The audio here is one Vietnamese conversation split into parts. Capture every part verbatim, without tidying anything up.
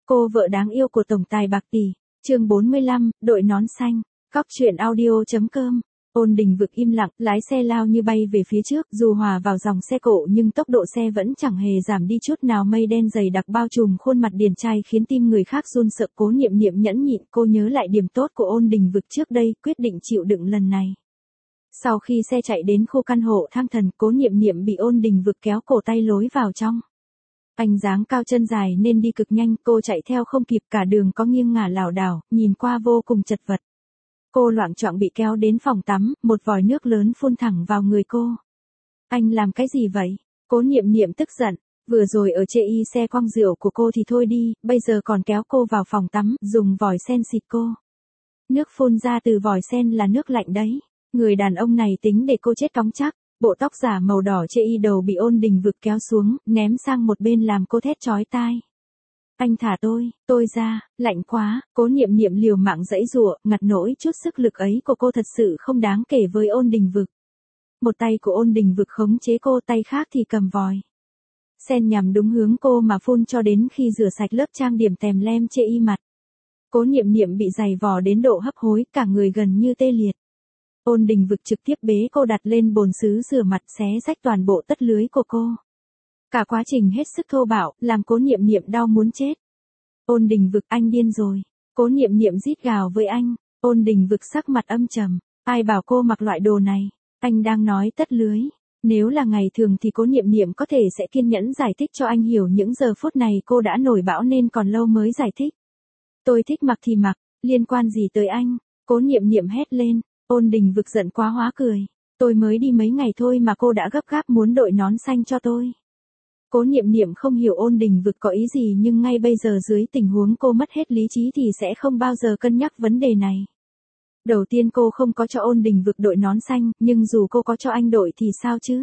Cô vợ đáng yêu của tổng tài bạc tỷ, chương bốn mươi lăm, đội nón xanh, Cóc truyện audio.com. Ôn Đình Vực im lặng, lái xe lao như bay về phía trước, dù hòa vào dòng xe cộ nhưng tốc độ xe vẫn chẳng hề giảm đi chút nào. Mây đen dày đặc bao trùm khuôn mặt điển trai khiến tim người khác run sợ. Cố Niệm Niệm nhẫn nhịn, cô nhớ lại điểm tốt của Ôn Đình Vực trước đây, quyết định chịu đựng lần này. Sau khi xe chạy đến khu căn hộ thang thần, Cố Niệm Niệm bị Ôn Đình Vực kéo cổ tay lối vào trong. Anh dáng cao chân dài nên đi cực nhanh, cô chạy theo không kịp, cả đường có nghiêng ngả lảo đảo, nhìn qua vô cùng chật vật. Cô loạng choạng bị kéo đến phòng tắm, một vòi nước lớn phun thẳng vào người cô. Anh làm cái gì vậy? Cố Niệm Niệm tức giận, vừa rồi ở chê y xe quăng rượu của cô thì thôi đi, bây giờ còn kéo cô vào phòng tắm, dùng vòi sen xịt cô. Nước phun ra từ vòi sen là nước lạnh đấy. Người đàn ông này tính để cô chết cóng chắc. Bộ tóc giả màu đỏ chê y đầu bị Ôn Đình Vực kéo xuống, ném sang một bên làm cô thét chói tai. Anh thả tôi, tôi ra, lạnh quá. Cố Niệm Niệm liều mạng giãy giụa, ngặt nỗi chút sức lực ấy của cô thật sự không đáng kể với Ôn Đình Vực. Một tay của Ôn Đình Vực khống chế cô, tay khác thì cầm vòi sen nhằm đúng hướng cô mà phun cho đến khi rửa sạch lớp trang điểm tèm lem chê y mặt. Cố Niệm Niệm bị giày vò đến độ hấp hối, cả người gần như tê liệt. Ôn Đình Vực trực tiếp bế cô đặt lên bồn sứ rửa mặt, xé rách toàn bộ tất lưới của cô. Cả quá trình hết sức thô bạo, làm Cố Niệm Niệm đau muốn chết. Ôn Đình Vực, anh điên rồi. Cố Niệm Niệm rít gào với anh. Ôn Đình Vực sắc mặt âm trầm. Ai bảo cô mặc loại đồ này? Anh đang nói tất lưới. Nếu là ngày thường thì Cố Niệm Niệm có thể sẽ kiên nhẫn giải thích cho anh hiểu, những giờ phút này cô đã nổi bão nên còn lâu mới giải thích. Tôi thích mặc thì mặc, liên quan gì tới anh? Cố Niệm Niệm hét lên. Ôn Đình Vực giận quá hóa cười. Tôi mới đi mấy ngày thôi mà cô đã gấp gáp muốn đội nón xanh cho tôi. Cố Niệm Niệm không hiểu Ôn Đình Vực có ý gì, nhưng ngay bây giờ dưới tình huống cô mất hết lý trí thì sẽ không bao giờ cân nhắc vấn đề này. Đầu tiên cô không có cho Ôn Đình Vực đội nón xanh, nhưng dù cô có cho anh đội thì sao chứ?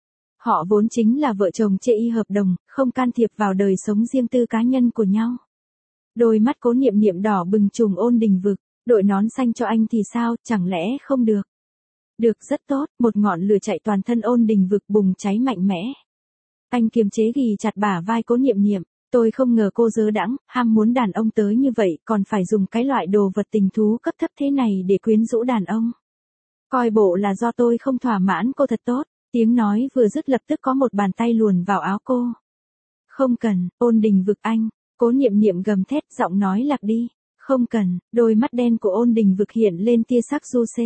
Họ vốn chính là vợ chồng chê y hợp đồng, không can thiệp vào đời sống riêng tư cá nhân của nhau. Đôi mắt Cố Niệm Niệm đỏ bừng trùng Ôn Đình Vực. Đội nón xanh cho anh thì sao, chẳng lẽ không được? Được, rất tốt. Một ngọn lửa chạy toàn thân Ôn Đình Vực, bùng cháy mạnh mẽ. Anh kiềm chế ghì chặt bả vai Cố Niệm Niệm. Tôi không ngờ cô dơ đãng, ham muốn đàn ông tới như vậy, còn phải dùng cái loại đồ vật tình thú cấp thấp thế này để quyến rũ đàn ông. Coi bộ là do tôi không thỏa mãn cô thật tốt. Tiếng nói vừa dứt lập tức có một bàn tay luồn vào áo cô. Không cần. Ôn Đình Vực, anh. Cố Niệm Niệm gầm thét, giọng nói lạc đi. Không cần. Đôi mắt đen của Ôn Đình Vực hiện lên tia sắc du xê.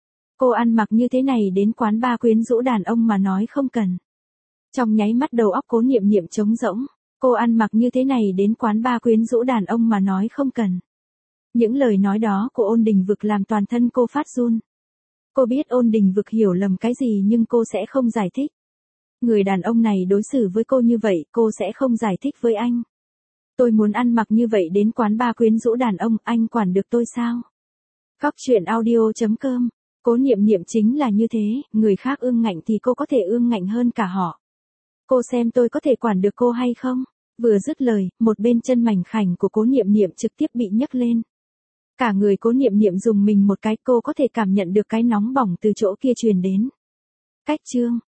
Cô ăn mặc như thế này đến quán bar quyến rũ đàn ông mà nói không cần. Trong nháy mắt đầu óc Cố Niệm Niệm trống rỗng. Cô ăn mặc như thế này đến quán bar quyến rũ đàn ông mà nói không cần. Những lời nói đó của Ôn Đình Vực làm toàn thân cô phát run. Cô biết Ôn Đình Vực hiểu lầm cái gì nhưng cô sẽ không giải thích. Người đàn ông này đối xử với cô như vậy, cô sẽ không giải thích với anh. Tôi muốn ăn mặc như vậy đến quán bar quyến rũ đàn ông, anh quản được tôi sao? Cóc truyện audio.com. Cố Niệm Niệm chính là như thế, người khác ương ngạnh thì cô có thể ương ngạnh hơn cả họ. Cô xem tôi có thể quản được cô hay không? Vừa dứt lời, một bên chân mảnh khảnh của Cố Niệm Niệm trực tiếp bị nhấc lên. Cả người Cố Niệm Niệm dùng mình một cái, cô có thể cảm nhận được cái nóng bỏng từ chỗ kia truyền đến. Cách chương.